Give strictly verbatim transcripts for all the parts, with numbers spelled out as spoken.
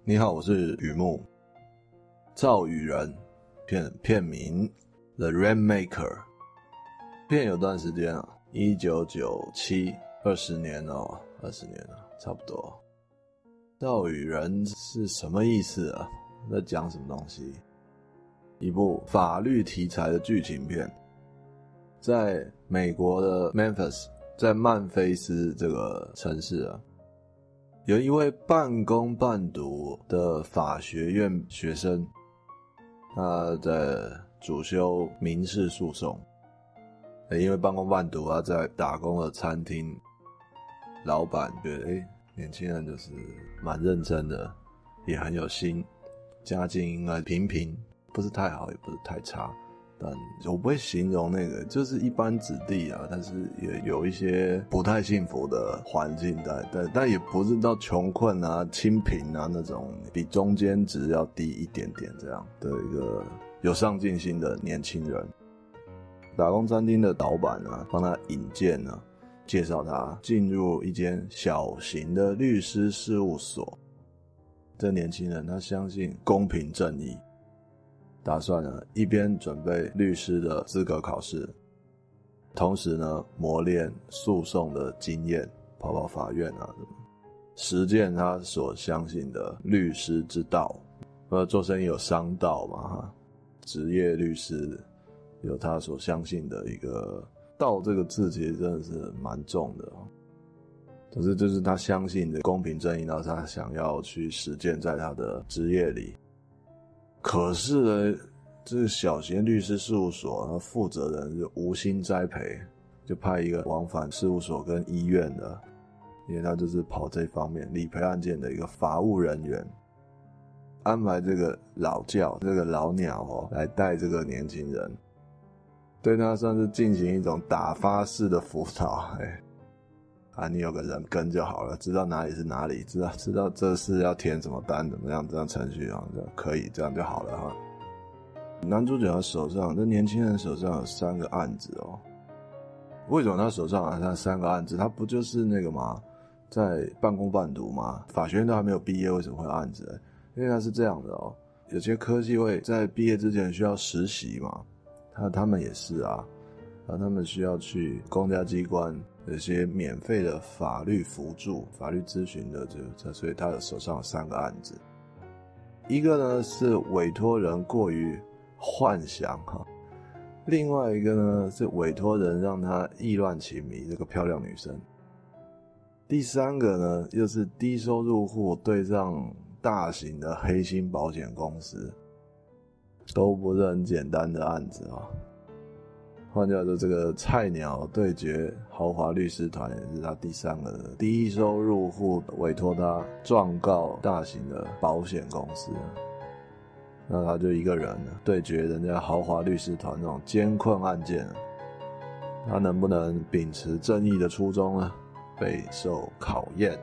你好，我是雨木。赵宇人片片名 The Rainmaker， 片有段时间啊，一九九七，二十年哦，二十年了，差不多。赵宇人是什么意思啊？在讲什么东西？一部法律题材的剧情片，在美国的 Memphis， 在曼菲斯这个城市啊，有一位半工半读的法学院学生，他在主修民事诉讼。因为半工半读啊，在打工的餐厅，老板觉得诶年轻人就是蛮认真的，也很有心，家境应该平平，不是太好也不是太差，但我不会形容那个就是一般子弟啊，但是也有一些不太幸福的环境在，但但也不是到穷困啊清贫啊那种，比中间值要低一点点这样的一个有上进心的年轻人。打工餐厅的老板啊帮他引荐啊，介绍他进入一间小型的律师事务所。这年轻人他相信公平正义，打算呢一边准备律师的资格考试，同时呢磨练诉讼的经验，跑跑法院啊，实践他所相信的律师之道。呃，做生意有商道嘛哈，职业律师有他所相信的一个道，这个字其实真的是蛮重的哦。可是这是他相信的公平正义，然后他想要去实践在他的职业里。可是呢，这个小型律师事务所，他负责人就无心栽培，就派一个往返事务所跟医院的，因为他就是跑这方面理赔案件的一个法务人员，安排这个老教这个老鸟哦来带这个年轻人，对他算是进行一种打发式的辅导。哎，啊，你有个人跟就好了，知道哪里是哪里，知道知道这是要填什么单，怎么样，这样程序啊，可以这样就好了哈。男主角他手上，这年轻人手上有三个案子哦。为什么他手上有他三个案子？他不就是那个吗？在半工半读吗？法学院都还没有毕业，为什么会有案子？因为他是这样的哦，有些科系会在毕业之前需要实习嘛，他他们也是啊，啊，他们需要去公家机关有些免费的法律辅助、法律咨询的这，所以他的手上有三个案子。一个呢是委托人过于幻想哈，另外一个呢是委托人让他意乱情迷，这个漂亮女生。第三个呢又是低收入户对上大型的黑心保险公司，都不是很简单的案子啊。换句话说，这个菜鸟对决豪华律师团也是他第三个低收入户委托他状告大型的保险公司，那他就一个人对决人家豪华律师团这种艰困案件，他能不能秉持正义的初衷呢？备受考验。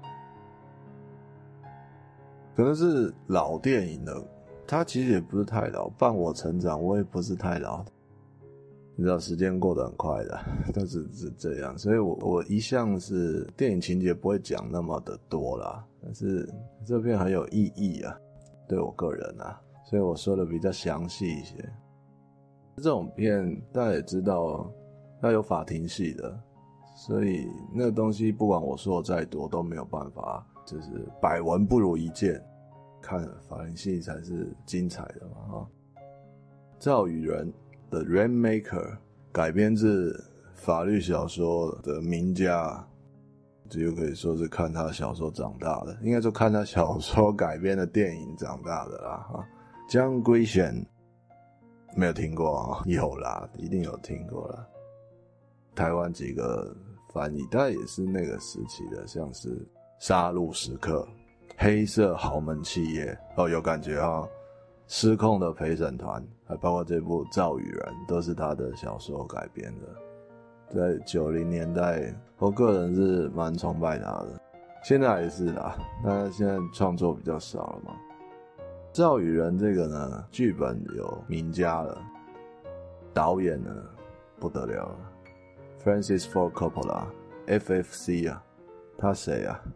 可能是老电影了，他其实也不是太老，伴我成长，我也不是太老。你知道时间过得很快的，但是是这样，所以我我一向是电影情节不会讲那么的多啦，但是这片很有意义啊，对我个人啊，所以我说的比较详细一些。这种片大家也知道，要有法庭戏的，所以那个东西不管我说的再多都没有办法，就是百闻不如一见，看法庭戏才是精彩的嘛哈。赵宇人The Rainmaker 改编自法律小说的名家，这就可以说是看他小说长大的，应该说看他小说改编的电影长大的啦哈。江圭贤没有听过啊？有啦，一定有听过啦。台湾几个翻译，但也是那个时期的，像是杀戮时刻、黑色豪门企业，哦，有感觉啊。失控的陪审团，还包括这部赵宇人，都是他的小说改编的。在九零年代，我个人是蛮崇拜他的，现在也是啦，但现在创作比较少了嘛。赵宇人这个呢，剧本有名家了，导演呢不得了了 ，Francis Ford Coppola，F F C 啊，他谁啊？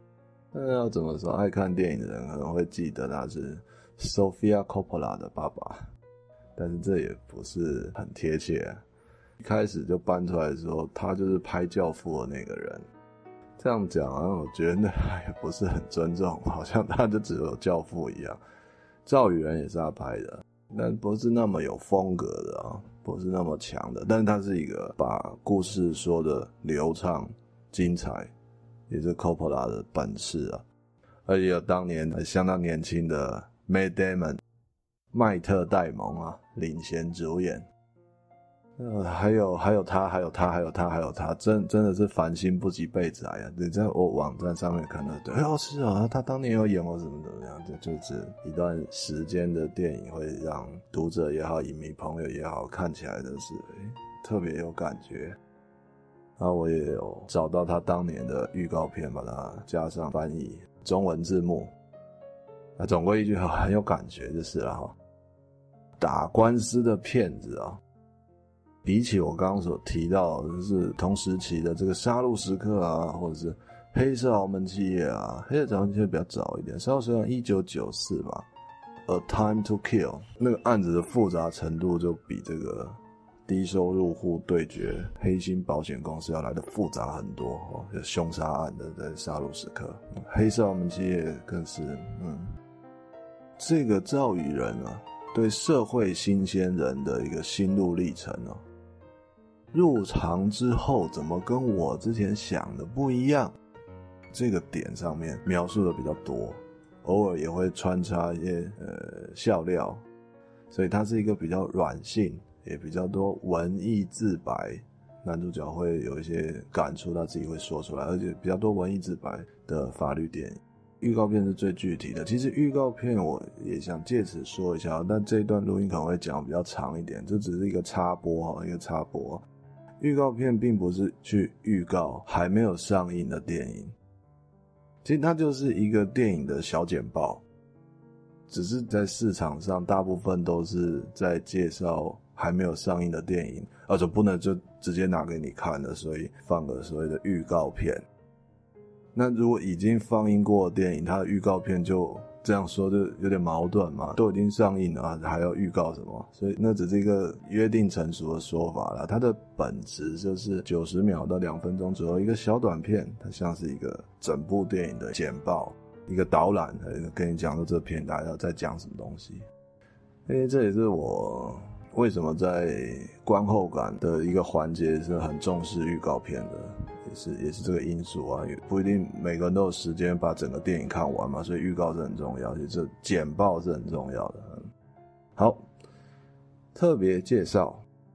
那要怎么说？爱看电影的人可能会记得他是 Sofia Coppola 的爸爸，但是这也不是很贴切啊。一开始就搬出来说他就是拍教父的那个人，这样讲啊，我觉得那也不是很尊重，好像他就只有教父一样。赵宇人也是他拍的，但不是那么有风格的啊，不是那么强的，但是他是一个把故事说的流畅精彩，也是 Coppola 的本事啊。而且有当年相当年轻的 Matt Damon 麦特戴蒙啊领衔主演。呃，还有还有他，还有他，还有他，还有他，真真的是繁星不及备载啊！你在我网站上面看到，对，哦是啊，他当年有演过什么怎么样，就就是一段时间的电影，会让读者也好，影迷朋友也好，看起来的是诶特别有感觉。然后我也有找到他当年的预告片，把它加上翻译中文字幕。那总归一句很有感觉就是了哈。打官司的骗子啊。比起我刚刚所提到的就是同时期的这个杀戮时刻啊，或者是黑色豪门企业啊，黑色豪门企业比较早一点，杀戮时刻一九九四吧 A Time to Kill 那个案子的复杂程度就比这个低收入户对决黑心保险公司要来的复杂很多哦，有凶杀案的在杀戮时刻，黑色豪门企业更是嗯，这个赵宇人啊，对社会新鲜人的一个心路历程哦。入行之后怎么跟我之前想的不一样，这个点上面描述的比较多，偶尔也会穿插一些呃笑料，所以它是一个比较软性，也比较多文艺自白，男主角会有一些感触他自己会说出来，而且比较多文艺自白的法律电影。预告片是最具体的，其实预告片我也想借此说一下，但这一段录音可能会讲比较长一点，这只是一个插播，一个插播。预告片并不是去预告还没有上映的电影，其实它就是一个电影的小简报，只是在市场上大部分都是在介绍还没有上映的电影，而且不能就直接拿给你看的，所以放个所谓的预告片。那如果已经放映过的电影，它的预告片就这样说就有点矛盾嘛，都已经上映了还要预告什么，所以那只是一个约定成熟的说法啦。它的本质就是九十秒到两分钟左右一个小短片，它像是一个整部电影的简报，一个导览，跟你讲说这片大家在讲什么东西。因为这也是我为什么在观后感的一个环节是很重视预告片的，也是也是这个因素啊，也不一定每个人都有时间把整个电影看完嘛，所以预告是很重要，其实这简报是很重要的。好，特别介绍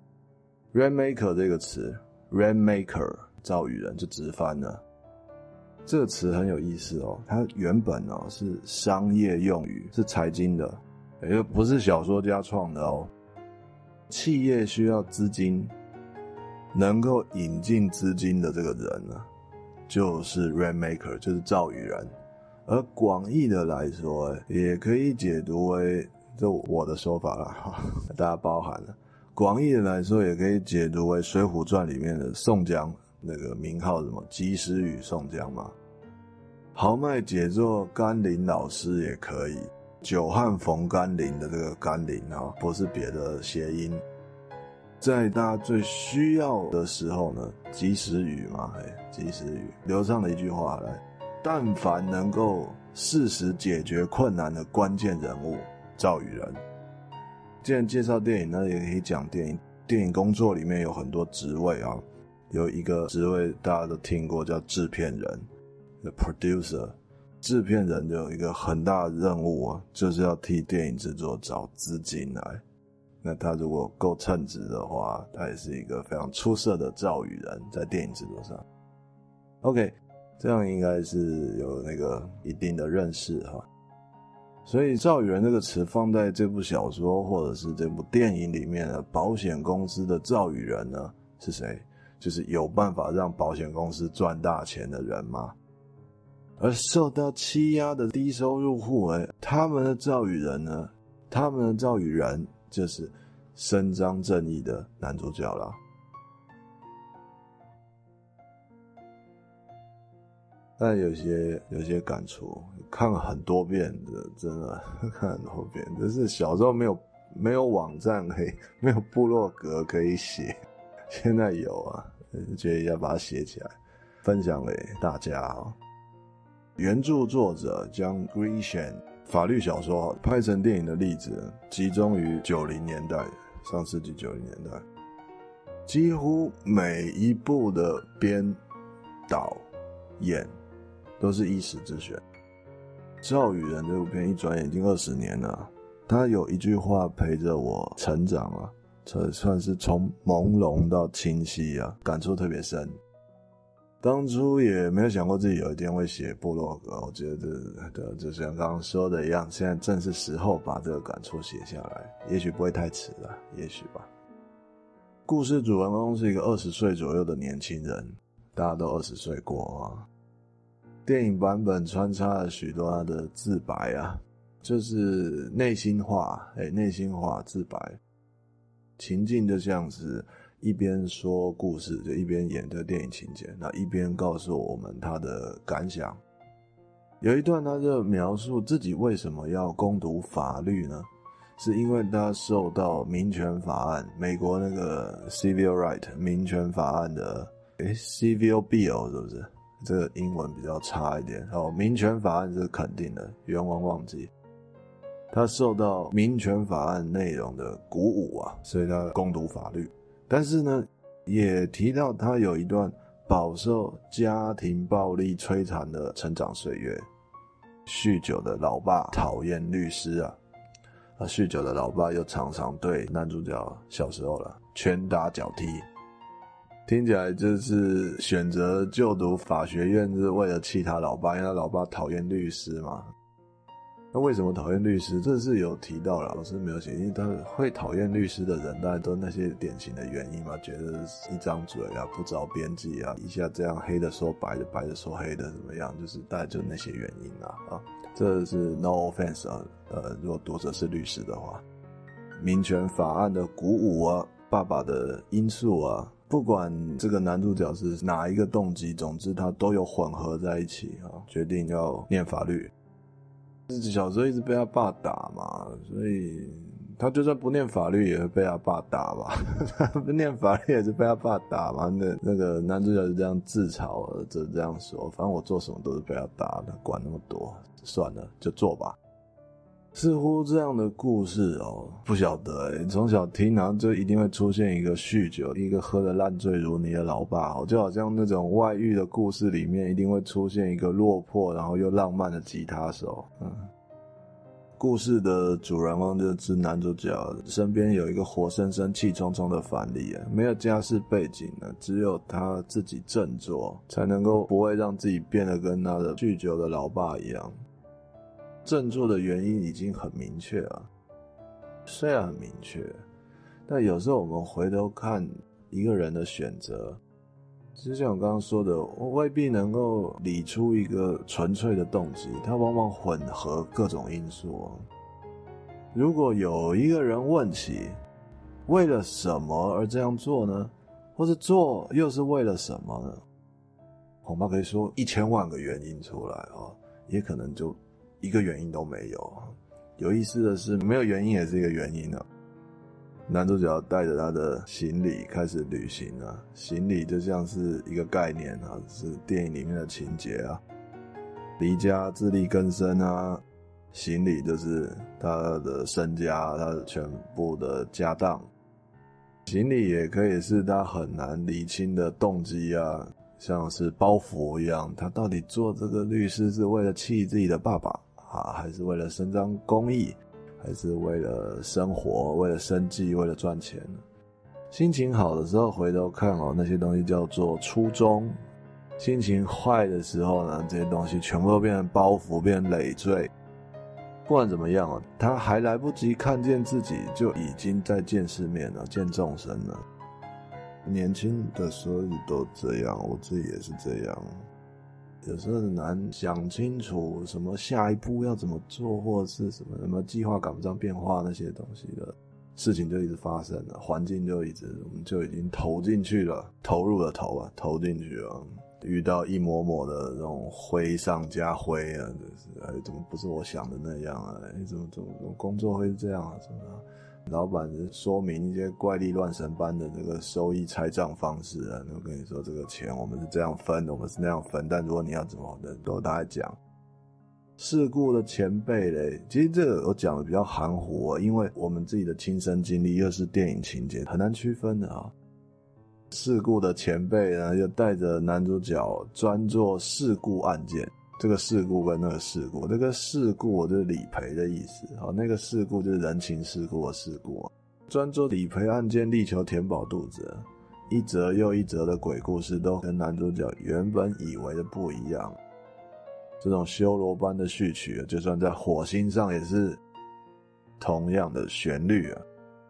Rainmaker 这个词 Rainmaker 赵宇人就直翻了，这个词很有意思哦，它原本哦是商业用语，是财经的，也不是小说家创的哦。企业需要资金，能够引进资金的这个人呢，就是 Rainmaker， 就是赵宇人。而广义的来说，也可以解读为，这我的说法啦，大家包含了。广义的来说，也可以解读为《水浒传》里面的宋江，那个名号什么及时雨宋江嘛。豪迈杰作甘霖老师也可以。久旱逢甘霖的这个甘霖啊，不是别的谐音，在大家最需要的时候呢，及时雨嘛，哎，及时雨，流畅的一句话来，但凡能够适时解决困难的关键人物，赵宇人。既然介绍电影呢，也可以讲电影。电影工作里面有很多职位啊，有一个职位大家都听过，叫制片人 ，the producer。制片人有一个很大的任务啊，就是要替电影制作找资金来。那他如果够称职的话，他也是一个非常出色的赵宇人，在电影制作上。OK， 这样应该是有那个一定的认识哈。所以赵宇人这个词放在这部小说或者是这部电影里面的保险公司的赵宇人呢，是谁？就是有办法让保险公司赚大钱的人嘛。而受到欺压的低收入户，哎，他们的赵宇人呢？他们的赵宇人就是伸张正义的男主角啦。 但有些有些感触，看了很多遍的，真的看很多遍。就是小时候没有没有网站可以，没有部落格可以写，现在有啊，觉得要把它写起来，分享给大家哦。原著作者 John Grisham， 法律小说拍成电影的例子集中于九零年代，上世纪九零年代，几乎每一部的编导演都是一时之选。赵宇人这部片一转眼已经二十年了，他有一句话陪着我成长啊，这算是从朦胧到清晰啊，感触特别深。当初也没有想过自己有一天会写部落格，我觉得对，就像刚刚说的一样，现在正是时候把这个感触写下来，也许不会太迟了，也许吧。故事主人公是一个二十岁左右的年轻人，大家都二十岁过啊。电影版本穿插了许多他的自白啊，就是内心话，哎，内心话自白，情境就像是一边说故事，就一边演这个电影情节，那一边告诉我们他的感想。有一段他就描述自己为什么要攻读法律呢？是因为他受到民权法案，美国那个 Civil Right 民权法案的，诶 Civil Bill 是不是？这个英文比较差一点。哦，民权法案是肯定的，原文忘记。他受到民权法案内容的鼓舞啊，所以他攻读法律。但是呢，也提到他有一段饱受家庭暴力摧残的成长岁月。酗酒的老爸讨厌律师啊，啊，酗酒的老爸又常常对男主角小时候了拳打脚踢。听起来就是选择就读法学院是为了气他老爸，因为他老爸讨厌律师嘛。那为什么讨厌律师？这是有提到了，老师没有写，因为他会讨厌律师的人大概都那些典型的原因嘛，觉得一张嘴啊，不着边际啊，一下这样黑的说白的，白的说黑的怎么样，就是大概就那些原因啊啊，这是 no offense 啊，呃，如果读者是律师的话，民权法案的鼓舞啊，爸爸的因素啊，不管这个男主角是哪一个动机，总之他都有混合在一起啊，决定要念法律。小时候一直被他爸打嘛，所以他就算不念法律也会被他爸打吧。他不念法律也是被他爸打嘛。那那个男主角是这样自嘲的，就这样说，反正我做什么都是被他打的，管那么多，算了，就做吧。似乎这样的故事哦，不晓得诶，从小听然后就一定会出现一个酗酒，一个喝得烂醉如泥的老爸哦，就好像那种外遇的故事里面一定会出现一个落魄然后又浪漫的吉他手。嗯，故事的主人公就是男主角，身边有一个活生生气冲冲的范例，没有家世背景呢，只有他自己振作，才能够不会让自己变得跟他的酗酒的老爸一样。振作的原因已经很明确了，虽然很明确，但有时候我们回头看一个人的选择，就像我刚刚说的，我未必能够理出一个纯粹的动机，它往往混合各种因素。如果有一个人问起为了什么而这样做呢？或者做又是为了什么呢？恐怕可以说一千万个原因出来哦，也可能就一个原因都没有。有意思的是，没有原因也是一个原因啊。男主角带着他的行李开始旅行啊，行李就像是一个概念啊，是电影里面的情节啊。离家自力更生啊，行李就是他的身家，他的全部的家当。行李也可以是他很难理清的动机啊，像是包袱一样，他到底做这个律师是为了气自己的爸爸啊，还是为了伸张公义，还是为了生活，为了生计，为了赚钱？心情好的时候回头看哦，那些东西叫做初衷；心情坏的时候呢，这些东西全部都变成包袱，变成累赘。不管怎么样哦，他还来不及看见自己，就已经在见世面了，见众生了。年轻的时候都这样，我自己也是这样。有时候很难想清楚什么下一步要怎么做，或者是什么什么计划赶不上变化，那些东西的事情就一直发生了，环境就一直我们就已经投进去了，投入了头啊，投进去了。 遇到一抹抹的那种灰上加灰啊，就是哎，怎么不是我想的那样啊？哎，怎么怎么怎么工作会是这样啊？什么啊？老板说明一些怪力乱神般的这个收益拆账方式啊，就跟你说这个钱我们是这样分，我们是那样分，但如果你要怎么的，都大概讲。世故的前辈嘞，其实这个我讲的比较含糊啊，因为我们自己的亲身经历又是电影情节，很难区分的啊。世故的前辈呢，就带着男主角专做事故案件。这个事故跟那个事故，这个事故就是理赔的意思，好，那个事故就是人情世故的事故，专做理赔案件，力求填饱肚子。一则又一则的鬼故事都跟男主角原本以为的不一样。这种修罗般的序曲，就算在火星上也是同样的旋律啊。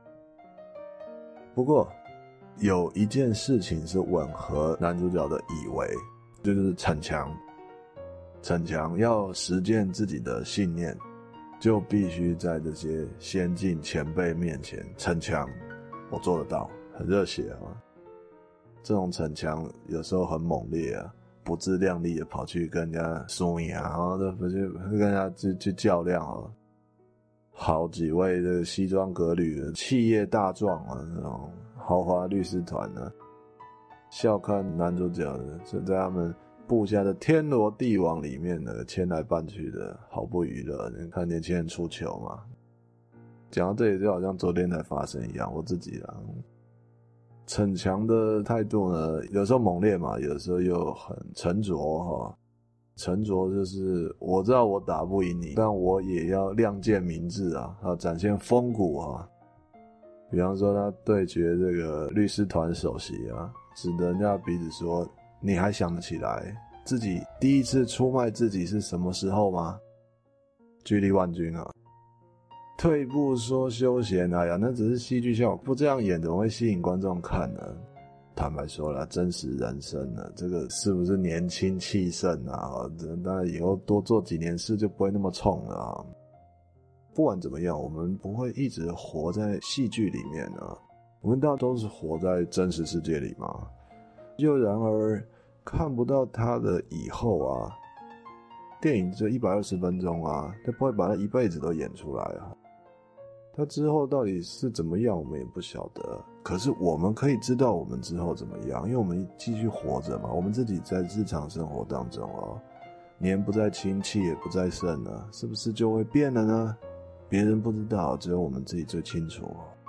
不过有一件事情是吻合男主角的以为，就是逞强。逞强要实践自己的信念，就必须在这些先进前辈面前逞强。我做得到，很热血啊！这种逞强有时候很猛烈啊，不自量力的跑去跟人家输赢啊，然后就不去跟人家去去较量啊。好几位这个西装革履的企业大壮啊，那种豪华律师团呢，笑看男主角呢，就在他们布下的天罗地网里面呢，牵来绊去的，毫不娱乐。你看年轻人出糗嘛。讲到这里就好像昨天才发生一样，我自己啦。逞强的态度呢，有时候猛烈嘛，有时候又很沉着哈。沉着就是我知道我打不赢你，但我也要亮剑明志啊，要展现风骨啊。比方说他对决这个律师团首席啊，指着人家鼻子说，你还想得起来自己第一次出卖自己是什么时候吗？巨力万钧啊！退一步说休闲，哎呀，那只是戏剧效果，不这样演怎么会吸引观众看呢？坦白说啦，真实人生呢，这个是不是年轻气盛啊？那以后多做几年事就不会那么冲了啊。不管怎么样，我们不会一直活在戏剧里面啊，我们大家都是活在真实世界里嘛。又然而看不到他的以后啊，电影就一百二十分钟啊，他不会把他一辈子都演出来啊。他之后到底是怎么样，我们也不晓得。可是我们可以知道我们之后怎么样，因为我们继续活着嘛。我们自己在日常生活当中哦，年不再轻，气也不再盛了，是不是就会变了呢？别人不知道，只有我们自己最清楚。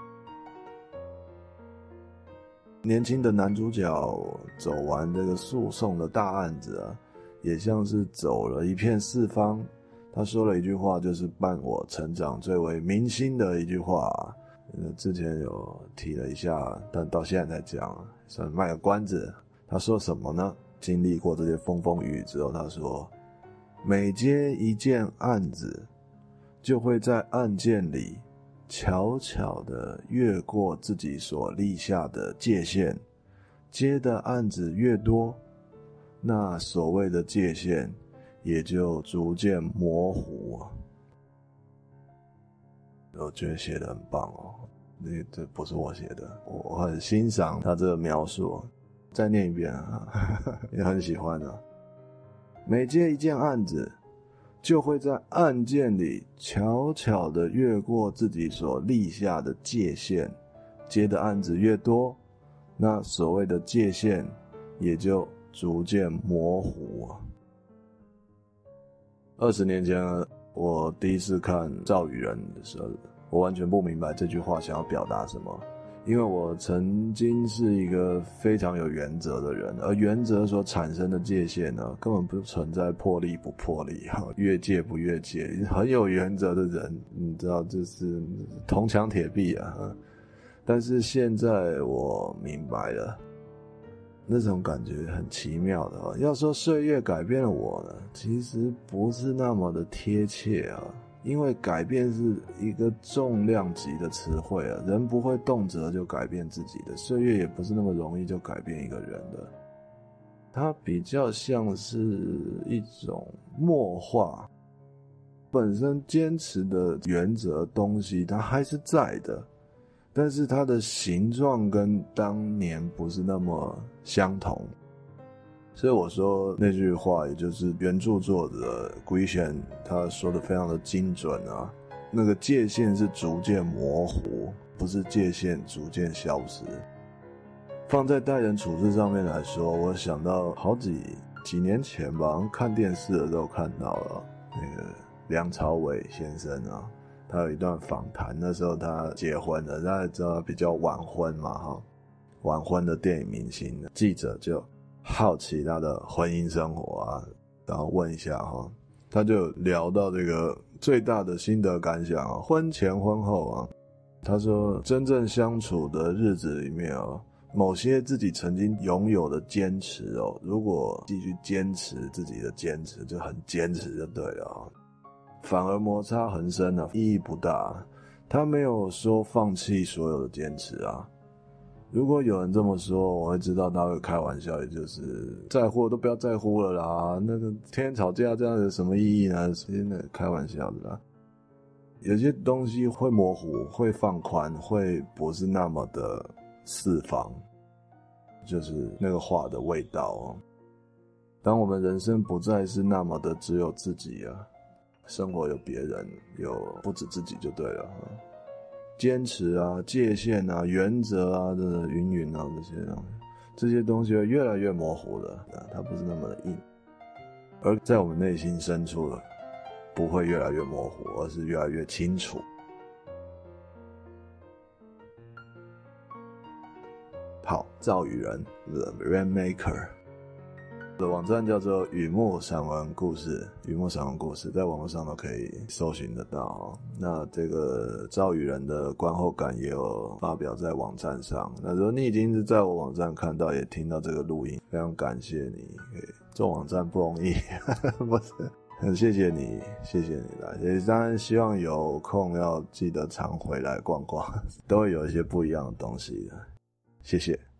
年轻的男主角走完这个诉讼的大案子啊，也像是走了一片四方。他说了一句话，就是伴我成长最为铭心的一句话啊。之前有提了一下，但到现在才讲，算卖个关子。他说什么呢？经历过这些风风雨雨之后，他说，每接一件案子，就会在案件里悄悄地越过自己所立下的界限，接的案子越多，那所谓的界限也就逐渐模糊啊。我觉得写得很棒哦，那这不是我写的，我很欣赏他这个描述。再念一遍啊，也很喜欢啊。每接一件案子，就会在案件里悄悄地越过自己所立下的界限，接的案子越多，那所谓的界限也就逐渐模糊啊。二十年前我第一次看《赵与人》的时候，我完全不明白这句话想要表达什么，因为我曾经是一个非常有原则的人，而原则所产生的界限呢，根本不存在破例不破例，越界不越界，很有原则的人，你知道，就是铜墙铁壁啊。但是现在我明白了，那种感觉很奇妙的啊。要说岁月改变了我呢，其实不是那么的贴切啊。因为改变是一个重量级的词汇啊，人不会动辄就改变自己的，岁月也不是那么容易就改变一个人的。它比较像是一种默化，本身坚持的原则东西它还是在的，但是它的形状跟当年不是那么相同。 所以我说那句话，也就是原著作者龟贤他说的非常的精准啊。那个界限是逐渐模糊，不是界限逐渐消失。放在待人处事上面来说，我想到好几几年前吧，看电视的时候看到了那个梁朝伟先生啊，他有一段访谈，那时候他结婚了，大家知道他比较晚婚嘛哈，晚婚的电影明星，记者就好奇他的婚姻生活啊，然后问一下哈，他就聊到这个最大的心得感想啊，婚前婚后啊，他说真正相处的日子里面啊，某些自己曾经拥有的坚持哦，如果继续坚持自己的坚持，就很坚持就对了啊，反而摩擦横生啊，意义不大。他没有说放弃所有的坚持啊。如果有人这么说，我会知道他会开玩笑，也就是在乎都不要在乎了啦，那个天天吵架这样有什么意义呢？真的开玩笑的啦。有些东西会模糊，会放宽，会不是那么的四方，就是那个话的味道哦。当我们人生不再是那么的只有自己啊，生活有别人，有不止自己就对了。坚持啊，界限啊，原则啊，这云云啊，这些东西，这些东西会越来越模糊了，它不是那么的硬，而在我们内心深处了，不会越来越模糊，而是越来越清楚。好，造语人 The Rainmaker 的网站叫做雨幕散文故事，雨幕散文故事在网络上都可以搜寻得到哦。那这个造语人的观后感也有发表在网站上。那如果你已经是在我网站看到也听到这个录音，非常感谢你，做网站不容易，不是，很谢谢你，谢谢你来。也当然希望有空要记得常回来逛逛，都会有一些不一样的东西的。谢谢。